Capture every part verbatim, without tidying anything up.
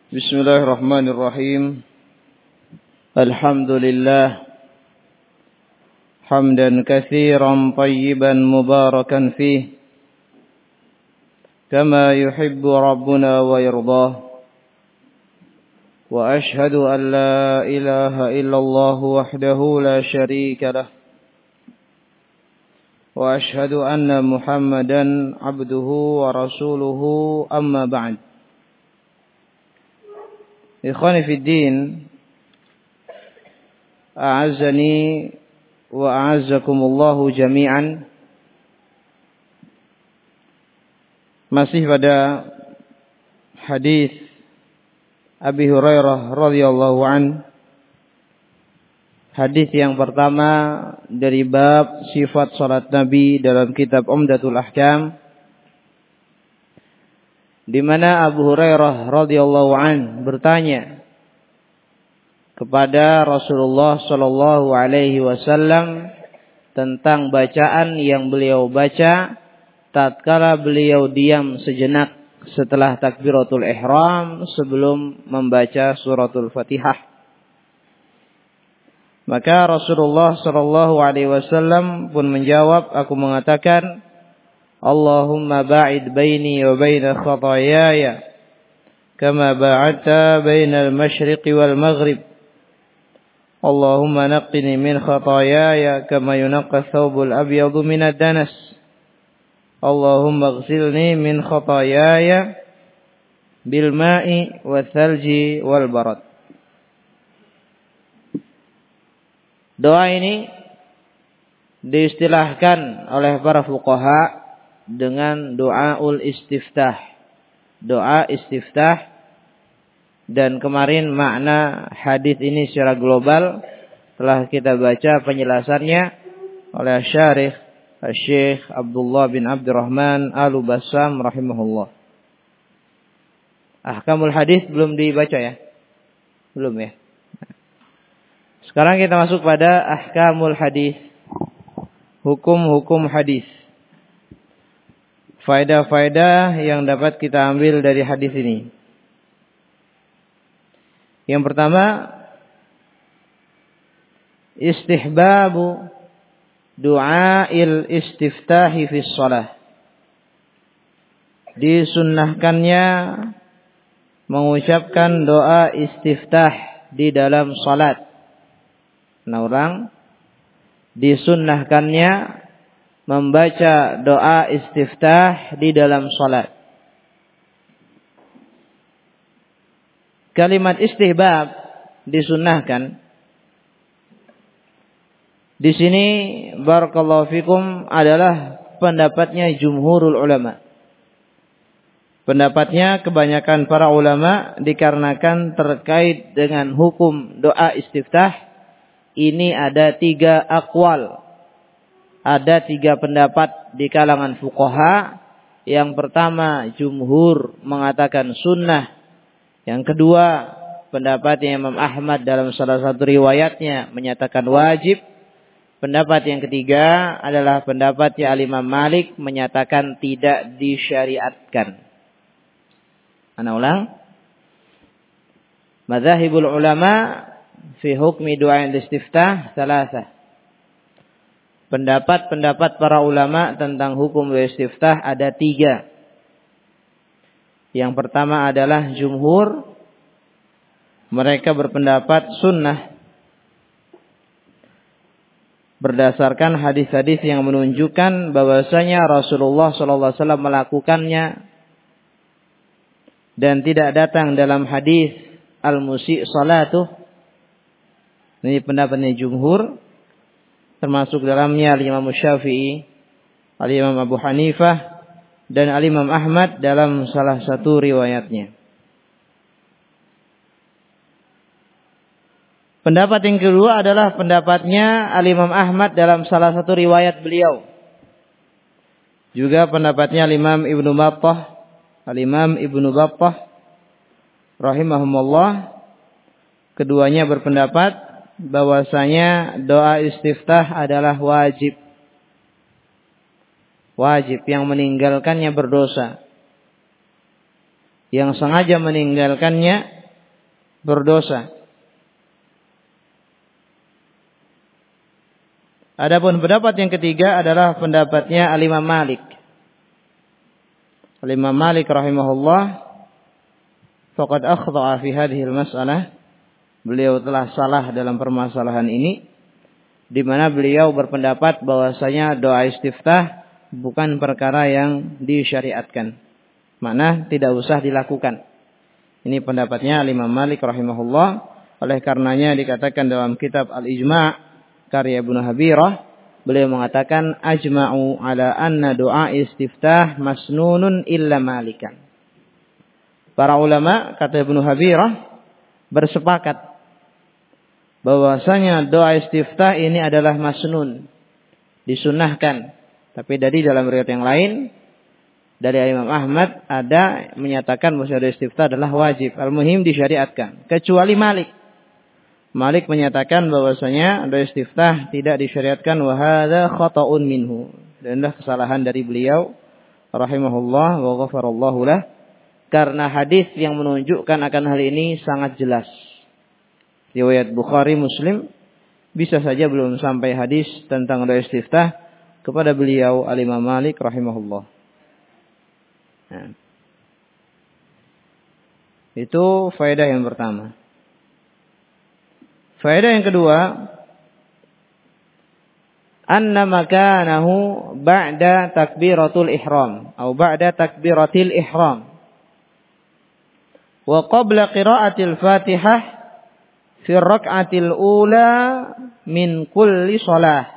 Bismillahirrahmanirrahim. Alhamdulillah hamdan katsiran tayyiban mubarakan fih kama yuhibbu rabbuna wa yardah. Wa ashhadu an la ilaha illallah wahdahu la syarika lah. Wa ashhadu anna Muhammadan abduhu wa rasuluhu, amma ba'd. Ikhwani fid din, a'azzani wa a'azzakumullahu jami'an. Masih pada hadis Abi Hurairah radhiyallahu an. Hadis yang pertama dari bab sifat salat Nabi dalam kitab Umdatul Ahkam, di mana Abu Hurairah radhiyallahu an bertanya kepada Rasulullah sallallahu alaihi wasallam tentang bacaan yang beliau baca tatkala beliau diam sejenak setelah takbiratul ihram sebelum membaca suratul Fatihah. Maka Rasulullah sallallahu alaihi wasallam pun menjawab, aku mengatakan, Allahumma ba'id baini wa baina khataayaya kama ba'adta bainal masyriqi wal maghrib. Allahumma naqqini min khataayaya kama yunaqqa thawbul abyadu minad danas. Allahumma ighsilni min khataayaya bil ma'i wal thalji wal barad. Doa ini diistilahkan oleh para fuqaha dengan doaul istiftah. Doa istiftah. Dan kemarin makna hadis ini secara global telah kita baca penjelasannya oleh Syarih Syekh Abdullah bin Abdurrahman Al-Bassam rahimahullah. Ahkamul hadis belum dibaca ya? Belum ya? Sekarang kita masuk pada ahkamul hadis. Hukum-hukum hadis. Faedah-faedah yang dapat kita ambil dari hadis ini. Yang pertama, istihbabu du'ail istiftahi fi shalah. Disunnahkannya mengucapkan doa istiftah di dalam salat. Nah, ulang. Disunnahkannya membaca doa istiftah di dalam salat. Kalimat istihbab disunnahkan. Di sini barakallahu fikum adalah pendapatnya jumhurul ulama. Pendapatnya kebanyakan para ulama dikarenakan terkait dengan hukum doa istiftah ini ada tiga aqwal. Ada tiga pendapat di kalangan fuqaha. Yang pertama, jumhur mengatakan sunnah. Yang kedua, pendapatnya Imam Ahmad dalam salah satu riwayatnya menyatakan wajib. Pendapat yang ketiga adalah pendapatnya Al-Imam Malik menyatakan tidak disyariatkan. Ana ulang. Madzhabul ulama fi hukmi du'a istiftah salasah. Pendapat-pendapat para ulama tentang hukum istiftah ada tiga. Yang pertama adalah jumhur. Mereka berpendapat sunnah. Berdasarkan hadis-hadis yang menunjukkan bahwasanya Rasulullah shallallahu alaihi wasallam melakukannya. Dan tidak datang dalam hadis al-musi' salatuh. Ini pendapatnya jumhur. Termasuk dalamnya Al-Imam Syafi'i, Al-Imam Abu Hanifah, dan Al-Imam Ahmad dalam salah satu riwayatnya. Pendapat yang kedua adalah pendapatnya Al-Imam Ahmad dalam salah satu riwayat beliau. Juga pendapatnya Al-Imam Ibnu Battah, Al-Imam Ibnu Battah rahimahumullah. Keduanya berpendapat bahwasanya doa istiftah adalah wajib. Wajib, yang meninggalkannya berdosa. Yang sengaja meninggalkannya berdosa. Adapun pendapat yang ketiga adalah pendapatnya Al-Imam Malik. Al-Imam Malik rahimahullah faqad akhta'a fi hadhihi al-mas'alah. Beliau telah salah dalam permasalahan ini, di mana beliau berpendapat bahwasanya doa istiftah bukan perkara yang disyariatkan. Makna tidak usah dilakukan. Ini pendapatnya Imam Malik rahimahullah. Oleh karenanya dikatakan dalam kitab Al-Ijma' karya Ibnu Habirah, beliau mengatakan ajma'u ala anna doa istiftah masnunun illa malikan. Para ulama, kata Ibnu Habirah, bersepakat bahwasanya doa istiftah ini adalah masnun, disunnahkan. Tapi dari dalam riwayat yang lain dari Imam Ahmad ada menyatakan bahwa doa istiftah adalah wajib. Al-muhim disyariatkan, kecuali Malik. Malik menyatakan bahwasanya doa istiftah tidak disyariatkan, wa hadza khata'un minhu. Dan adalah kesalahan dari beliau rahimahullah wa ghafarallahu lah, karena hadis yang menunjukkan akan hal ini sangat jelas. Riwayat Bukhari, Muslim, bisa saja belum sampai hadis tentang doa istiftah kepada beliau Al-Imam Malik rahimahullah. Nah, itu faedah yang pertama. Faedah yang kedua, anna makanahu ba'da takbiratul ihram atau ba'da takbiratil ihram wa qabla qiraatil Fatihah fi rak'atil ula min kulli shalah.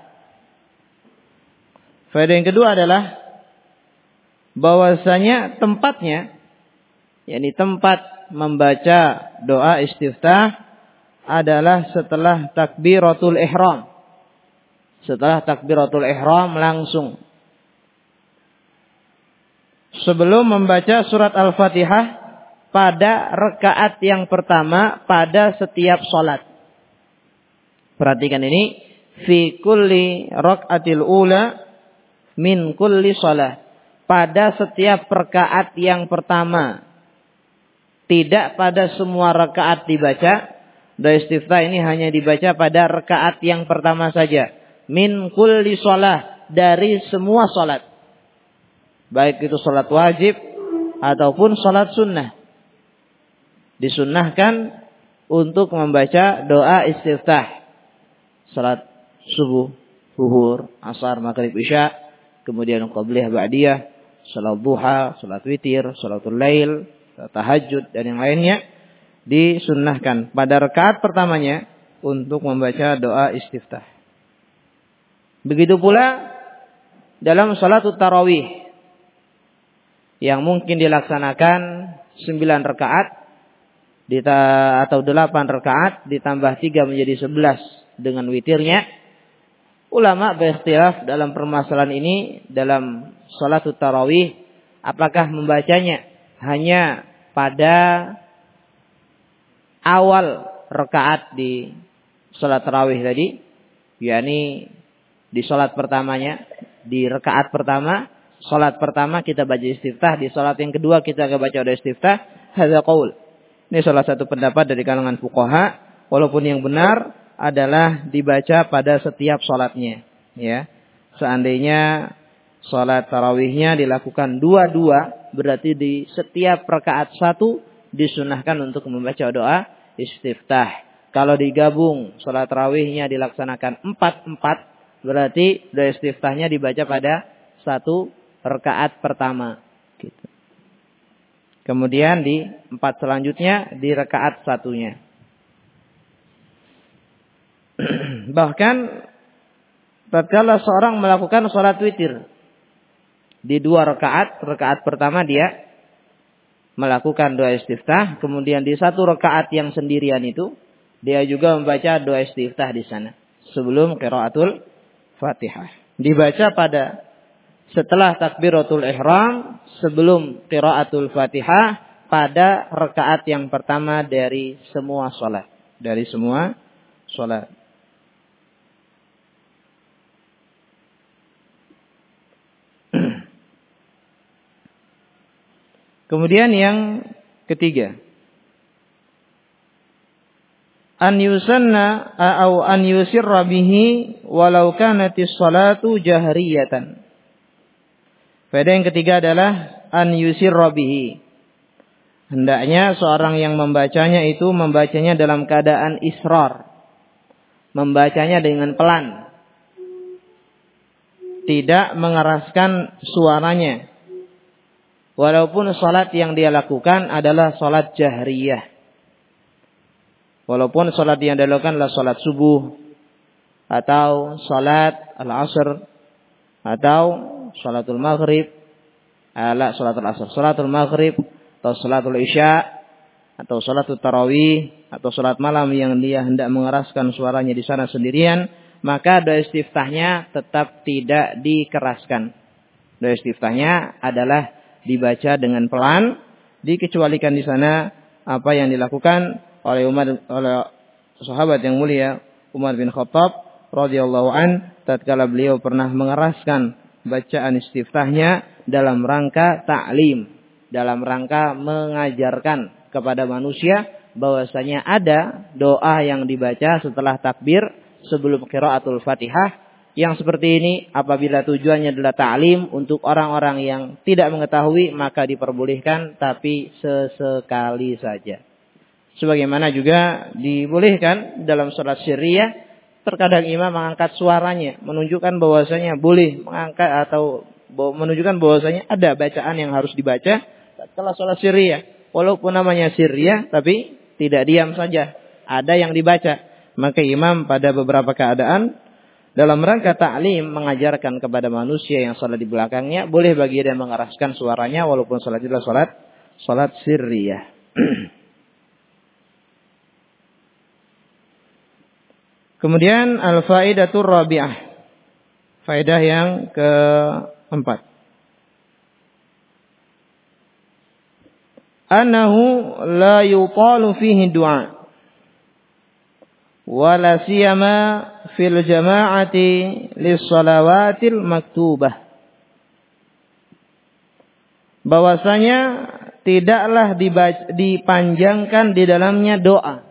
Faedah yang kedua adalah bahwasanya tempatnya, yakni tempat membaca doa istiftah adalah setelah takbiratul ihram. Setelah takbiratul ihram langsung. Sebelum membaca surat Al-Fatihah pada rakaat yang pertama pada setiap salat. Perhatikan ini, fi kulli rakaatil ula min kulli shalah. Pada setiap rakaat yang pertama. Tidak pada semua rakaat dibaca. Doa istiftah ini hanya dibaca pada rakaat yang pertama saja. Min kulli shalah, dari semua salat. Baik itu salat wajib ataupun salat sunnah. Disunnahkan untuk membaca doa istiftah. Salat subuh, zuhur, asar, maghrib, isya, kemudian qabliyah, ba'diyah, salat duha, salat witir, salatul lail, tahajud dan yang lainnya. Disunnahkan pada rakaat pertamanya untuk membaca doa istiftah. Begitu pula dalam salatul tarawih yang mungkin dilaksanakan sembilan rakaat atau delapan rakaat ditambah tiga menjadi sebelas dengan witirnya. Ulama berikhtilaf dalam permasalahan ini dalam salatul tarawih, apakah membacanya hanya pada awal rakaat di salat tarawih tadi, yakni di salat pertamanya, di rakaat pertama, salat pertama kita baca istiftah, di salat yang kedua kita akan baca doa istiftah. Hadza qaul. Ini salah satu pendapat dari kalangan fuqaha, walaupun yang benar adalah dibaca pada setiap salatnya, ya. Seandainya salat tarawihnya dilakukan dua-dua, berarti di setiap rakaat satu disunahkan untuk membaca doa istiftah. Kalau digabung salat tarawihnya dilaksanakan empat-empat, berarti doa istiftahnya dibaca pada satu rakaat pertama. Gitu. Kemudian di empat selanjutnya di rakaat satunya. Bahkan tatkala seorang melakukan salat witir di dua rakaat, rakaat pertama dia melakukan doa istiftah, kemudian di satu rakaat yang sendirian itu dia juga membaca doa istiftah di sana sebelum qiraatul Fatihah. Dibaca pada setelah takbiratul ihram, sebelum qiraatul Fatihah, pada rakaat yang pertama dari semua salat, dari semua salat. Kemudian yang ketiga, an yusanna au an yusirra bihi walau kanatis salatu jahriyatan. Faedah yang ketiga adalah an yusirra bihi. Hendaknya seorang yang membacanya itu membacanya dalam keadaan israr. Membacanya dengan pelan. Tidak mengeraskan suaranya. Walaupun salat yang dia lakukan adalah salat jahriyah. Walaupun salat yang dia lakukan adalah salat subuh. Atau salat al-asr. Atau salatul maghrib. Ala salatul asr. Salatul maghrib. Atau salatul isya. Atau salatul tarawih. Atau salat malam yang dia hendak mengeraskan suaranya di sana sendirian. Maka doa istiftahnya tetap tidak dikeraskan. Doa istiftahnya adalah dibaca dengan pelan, dikecualikan di sana apa yang dilakukan oleh Umar, oleh sahabat yang mulia Umar bin Khattab radhiyallahu an, tatkala beliau pernah mengeraskan bacaan istiftahnya dalam rangka ta'lim, dalam rangka mengajarkan kepada manusia bahwasanya ada doa yang dibaca setelah takbir sebelum qiraatul Fatihah. Yang seperti ini apabila tujuannya adalah ta'lim untuk orang-orang yang tidak mengetahui maka diperbolehkan, tapi sesekali saja. Sebagaimana juga dibolehkan dalam salat sirriyah, terkadang imam mengangkat suaranya menunjukkan bahwasanya boleh mengangkat atau menunjukkan bahwasanya ada bacaan yang harus dibaca setelah salat sirriyah. Walaupun namanya sirriyah tapi tidak diam saja, ada yang dibaca. Maka imam pada beberapa keadaan dalam rangka ta'lim mengajarkan kepada manusia yang salat di belakangnya, boleh bagi dia mengeraskan suaranya walaupun salat itu adalah salat salat sirriyah. Kemudian al-faidatur rabi'ah. Faedah yang keempat. Annahu la yutalu fihi du'a. Wala siyama fil jama'ati lis salawatil maktubah. Bahwasanya tidaklah dipanjangkan di dalamnya doa,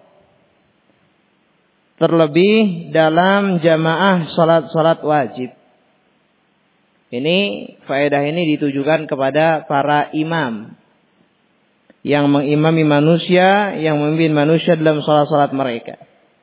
terlebih dalam jamaah salat-salat wajib. Ini faedah ini ditujukan kepada para imam yang mengimami manusia, yang memimpin manusia dalam salat-salat mereka.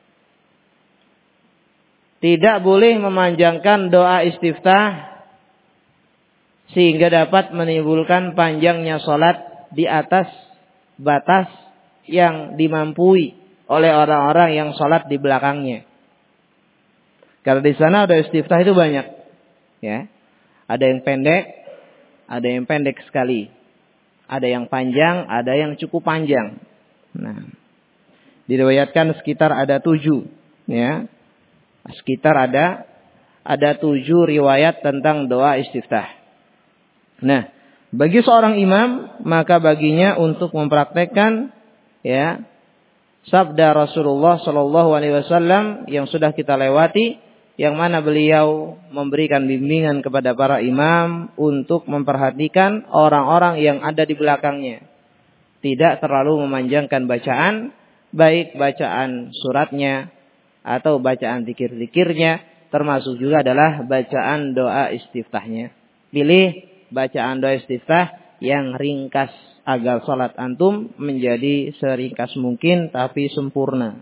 Tidak boleh memanjangkan doa istiftah sehingga dapat menimbulkan panjangnya salat di atas batas yang dimampui oleh orang-orang yang salat di belakangnya. Karena di sana doa istiftah itu banyak, ya. Ada yang pendek, ada yang pendek sekali. Ada yang panjang, ada yang cukup panjang. Nah, diriwayatkan sekitar ada tujuh, ya. Sekitar ada ada tujuh riwayat tentang doa istiftah. Nah, bagi seorang imam maka baginya untuk mempraktekkan, ya, sabda Rasulullah Shallallahu Alaihi Wasallam yang sudah kita lewati, yang mana beliau memberikan bimbingan kepada para imam untuk memperhatikan orang-orang yang ada di belakangnya, tidak terlalu memanjangkan bacaan, baik bacaan suratnya atau bacaan zikir-zikirnya, termasuk juga adalah bacaan doa istiftahnya. Pilih bacaan doa istiftah yang ringkas agar salat antum menjadi seringkas mungkin tapi sempurna.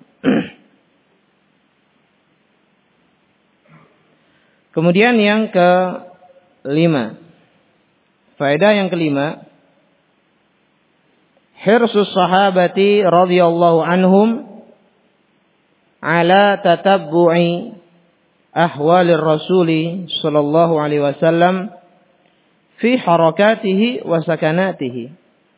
Kemudian yang kelima, faedah yang kelima, hirsus sahabati radhiyallahu anhum ala tatabbu'i ahwalir rasuli sallallahu alaihi wasallam fi harakatihi wa sakanatihi.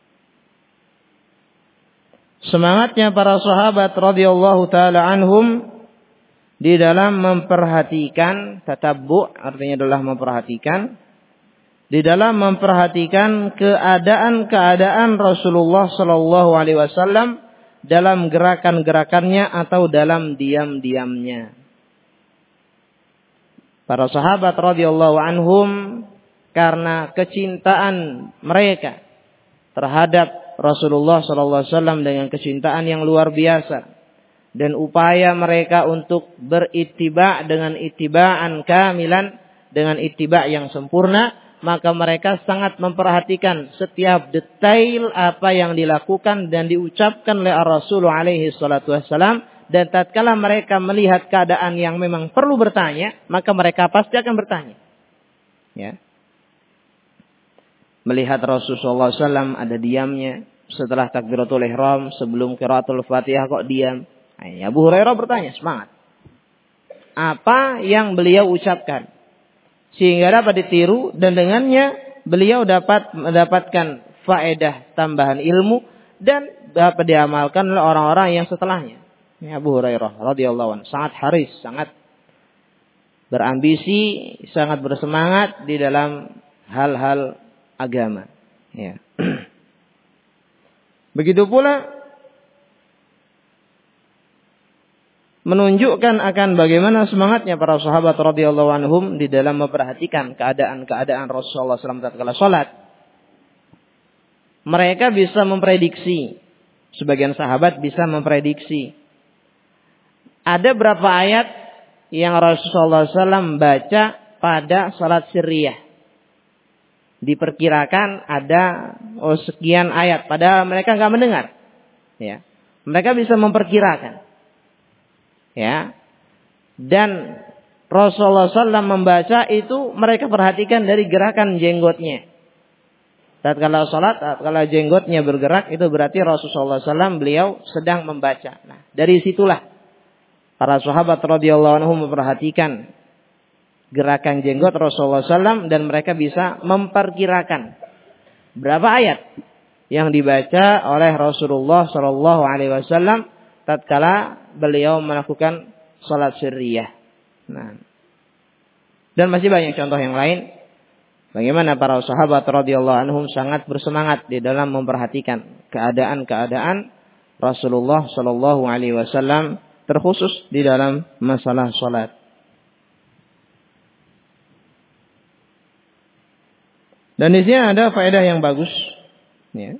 Semangatnya para sahabat radhiyallahu taala anhum di dalam memperhatikan, tatabbu' artinya adalah memperhatikan, di dalam memperhatikan keadaan-keadaan Rasulullah sallallahu alaihi wasallam dalam gerakan-gerakannya atau dalam diam-diamnya. Para sahabat radhiyallahu anhum karena kecintaan mereka terhadap Rasulullah sallallahu alaihi wasallam dengan kecintaan yang luar biasa, dan upaya mereka untuk berittiba dengan ittiba'an kamilan, dengan ittiba' yang sempurna, maka mereka sangat memperhatikan setiap detail apa yang dilakukan dan diucapkan oleh Rasulullah alaihi salatu wassalam. Dan tatkala mereka melihat keadaan yang memang perlu bertanya, maka mereka pasti akan bertanya. Ya. Melihat Rasulullah shallallahu alaihi wasallam ada diamnya setelah takbiratul ihram, sebelum qiraatul Fatihah kok diam. Nah, Abu Hurairah bertanya, semangat. Apa yang beliau ucapkan sehingga dapat ditiru, dan dengannya beliau dapat mendapatkan faedah tambahan ilmu dan dapat diamalkan oleh orang-orang yang setelahnya. Ini Abu Hurairah radhiyallahu anhu sangat haris, sangat berambisi, sangat bersemangat di dalam hal-hal agama. Ya. Begitu pula menunjukkan akan bagaimana semangatnya para sahabat radhiyallahu anhum di dalam memperhatikan keadaan-keadaan Rasulullah shallallahu alaihi wasallam tatkala salat. Mereka bisa memprediksi, sebagian sahabat bisa memprediksi ada berapa ayat yang Rasulullah shallallahu alaihi wasallam baca pada salat sirriyah. Diperkirakan ada oh, sekian ayat, padahal mereka nggak mendengar. Ya, mereka bisa memperkirakan. Ya, dan Rasulullah shallallahu alaihi wasallam membaca itu mereka perhatikan dari gerakan jenggotnya. Tatkala salat, tatkala jenggotnya bergerak, itu berarti Rasulullah shallallahu alaihi wasallam beliau sedang membaca. Nah, dari situlah para sahabat radhiyallahu anhum memperhatikan gerakan jenggot Rasulullah shallallahu alaihi wasallam dan mereka bisa memperkirakan berapa ayat yang dibaca oleh Rasulullah shallallahu alaihi wasallam tatkala beliau melakukan salat sirriyah. Nah, dan masih banyak contoh yang lain bagaimana para sahabat radhiyallahu anhum sangat bersemangat di dalam memperhatikan keadaan-keadaan Rasulullah shallallahu alaihi wasallam terkhusus di dalam masalah salat. Dan di sini ada faedah yang bagus, ya,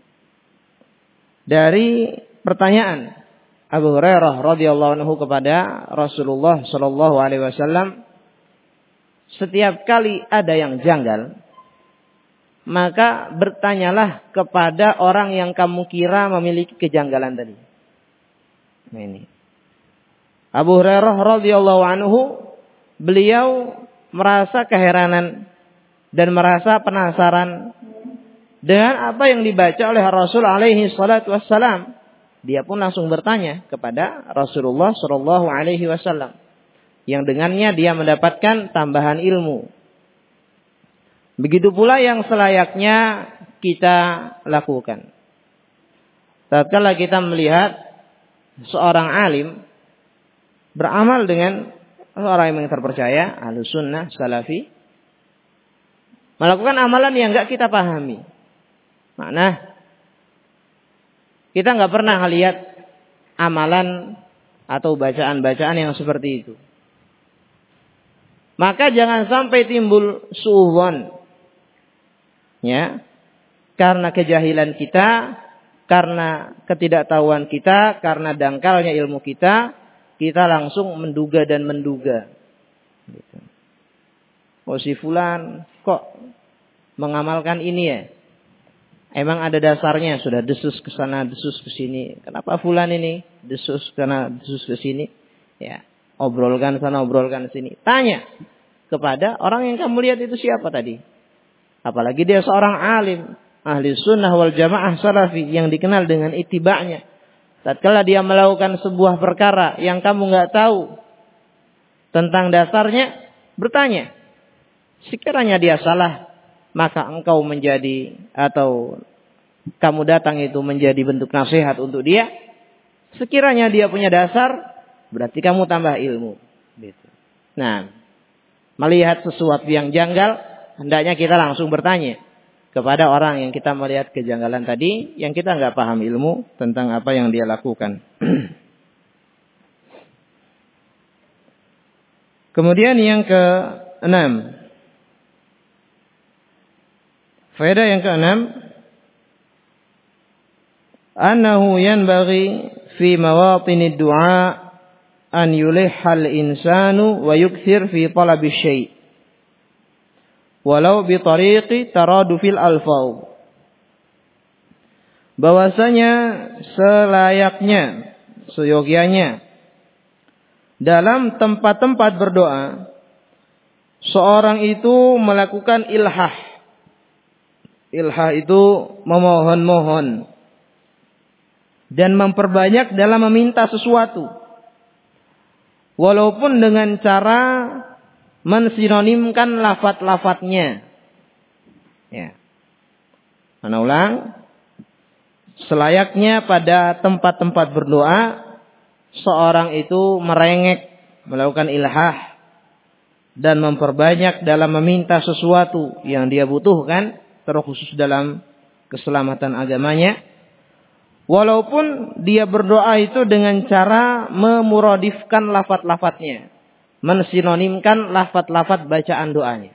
dari pertanyaan Abu Hurairah radhiyallahu anhu kepada Rasulullah sallallahu alaihi wasallam. Setiap kali ada yang janggal, maka bertanyalah kepada orang yang kamu kira memiliki kejanggalan tadi. Nah, ini Abu Hurairah radhiyallahu anhu, beliau merasa keheranan dan merasa penasaran dengan apa yang dibaca oleh Rasul alaihi salatu wassalam. Dia pun langsung bertanya kepada Rasulullah sallallahu alaihi wasallam, yang dengannya dia mendapatkan tambahan ilmu. Begitu pula yang selayaknya kita lakukan. Tatkala kita melihat seorang alim beramal dengan orang yang terpercaya, ahlus sunnah, salafi, melakukan amalan yang enggak kita pahami. Makna kita enggak pernah lihat amalan atau bacaan-bacaan yang seperti itu. Maka jangan sampai timbul suudzon. Ya. Karena kejahilan kita, karena ketidaktahuan kita, karena dangkalnya ilmu kita, kita langsung menduga dan menduga. Gitu. Oh, si fulan kok mengamalkan ini ya? Emang ada dasarnya, sudah desus ke sana, desus ke sini. Kenapa fulan ini desus ke sana, desus ke sini? Ya, obrolkan sana, obrolkan sini. Tanya kepada orang yang kamu lihat itu siapa tadi? Apalagi dia seorang alim, ahli sunnah wal jamaah salafi yang dikenal dengan itiba'nya. Tatkala dia melakukan sebuah perkara yang kamu nggak tahu tentang dasarnya, bertanya. Sekiranya dia salah, maka engkau menjadi atau kamu datang itu menjadi bentuk nasihat untuk dia. Sekiranya dia punya dasar, berarti kamu tambah ilmu. Gitu. Nah, melihat sesuatu yang janggal, hendaknya kita langsung bertanya kepada orang yang kita melihat kejanggalan tadi, yang kita nggak paham ilmu tentang apa yang dia lakukan. Kemudian yang keenam, faedah yang keenam, annahu yanbaghi fi mawatinid du'a an yulihhal insanu wa yukthir fi talabi syai' walau bi tariqi taradufil alfau. Bahwasanya selayaknya, seyogianya dalam tempat-tempat berdoa seorang itu melakukan ilhah. Ilhah itu memohon-mohon dan memperbanyak dalam meminta sesuatu, walaupun dengan cara mensinonimkan lafaz-lafaznya. Ya. Mana ulang? Selayaknya pada tempat-tempat berdoa seorang itu merengek, melakukan ilhah dan memperbanyak dalam meminta sesuatu yang dia butuhkan, terkhusus dalam keselamatan agamanya. Walaupun dia berdoa itu dengan cara memuradifkan lafaz-lafaznya, mensinonimkan lafaz-lafaz bacaan doanya.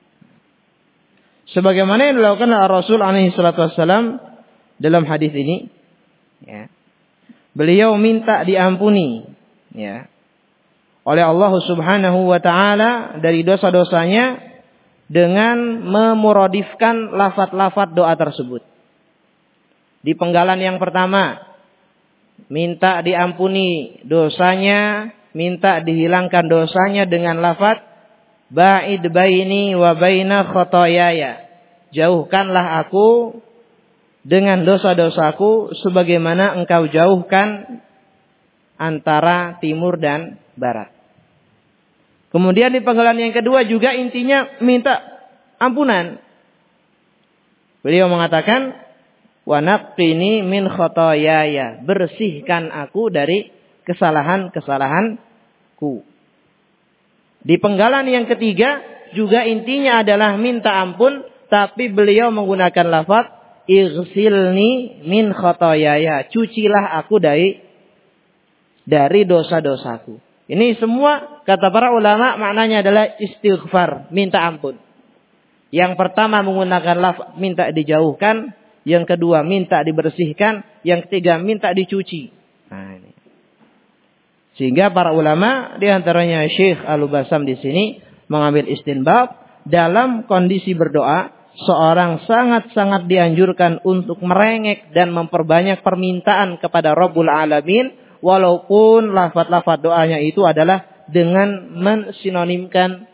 Sebagaimana yang dilakukan oleh Rasul alaihi salatu wassalam dalam hadis ini, ya. Beliau minta diampuni, ya, oleh Allah Subhanahu wa taala dari dosa-dosanya dengan memuradifkan lafaz-lafaz doa tersebut. Di penggalan yang pertama, minta diampuni dosanya, minta dihilangkan dosanya dengan lafaz ba'id baini wa baina khotoyaya. Jauhkanlah aku dengan dosa-dosaku sebagaimana engkau jauhkan antara timur dan barat. Kemudian di penggalan yang kedua juga intinya minta ampunan. Beliau mengatakan, wa naqqini min khotoyaya, bersihkan aku dari kesalahan-kesalahanku. Di penggalan yang ketiga juga intinya adalah minta ampun, tapi beliau menggunakan lafaz ighsilni min khotoyaya, cucilah aku dari dari dosa-dosaku. Ini semua kata para ulama maknanya adalah istighfar, minta ampun. Yang pertama menggunakan lafaz minta dijauhkan, yang kedua minta dibersihkan, yang ketiga minta dicuci. Nah, ini. Sehingga para ulama di antaranya Syekh Al-Basam di sini mengambil istinbat dalam kondisi berdoa seorang sangat-sangat dianjurkan untuk merengek dan memperbanyak permintaan kepada Rabbul Alamin, walaupun lafaz-lafaz doanya itu adalah dengan mensinonimkan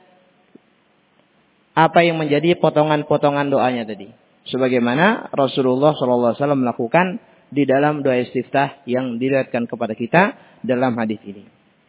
apa yang menjadi potongan-potongan doanya tadi. Sebagaimana Rasulullah shallallahu alaihi wasallam melakukan di dalam doa istiftah yang diriwayatkan kepada kita dalam hadis ini.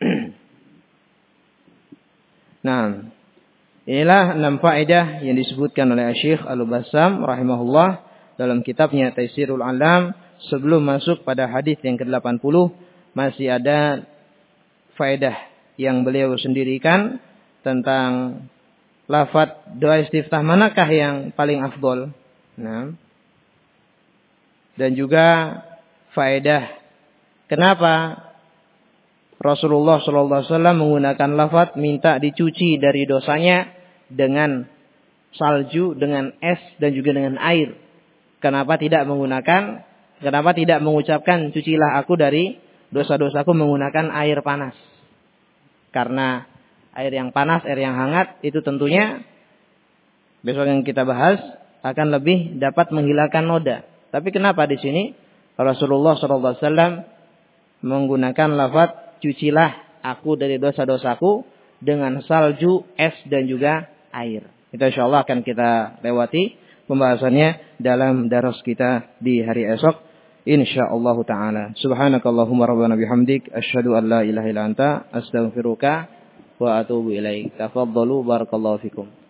Nah, inilah enam faedah yang disebutkan oleh Syekh Al-Bassam rahimahullah dalam kitabnya Taisirul Alam. Sebelum masuk pada hadis yang ke delapan puluh, masih ada faedah yang beliau sendirikan tentang lafaz doa istiftah manakah yang paling afdol. Nah, dan juga faedah kenapa Rasulullah shallallahu alaihi wasallam menggunakan lafaz minta dicuci dari dosanya dengan salju, dengan es dan juga dengan air. Kenapa tidak menggunakan, kenapa tidak mengucapkan cucilah aku dari dosa-dosaku menggunakan air panas? Karena air yang panas, air yang hangat itu tentunya besok yang kita bahas akan lebih dapat menghilangkan noda. Tapi kenapa di sini Rasulullah shallallahu alaihi wasallam menggunakan lafaz cucilah aku dari dosa-dosaku dengan salju, es dan juga air? Itu insyaallah akan kita lewati pembahasannya dalam daras kita di hari esok insyaallah taala. Subhanakallahumma rabbana bihamdik asyhadu an la ilaha illa anta astaghfiruka wa atubu ilaik. Tafadhalu barakallahu fikum.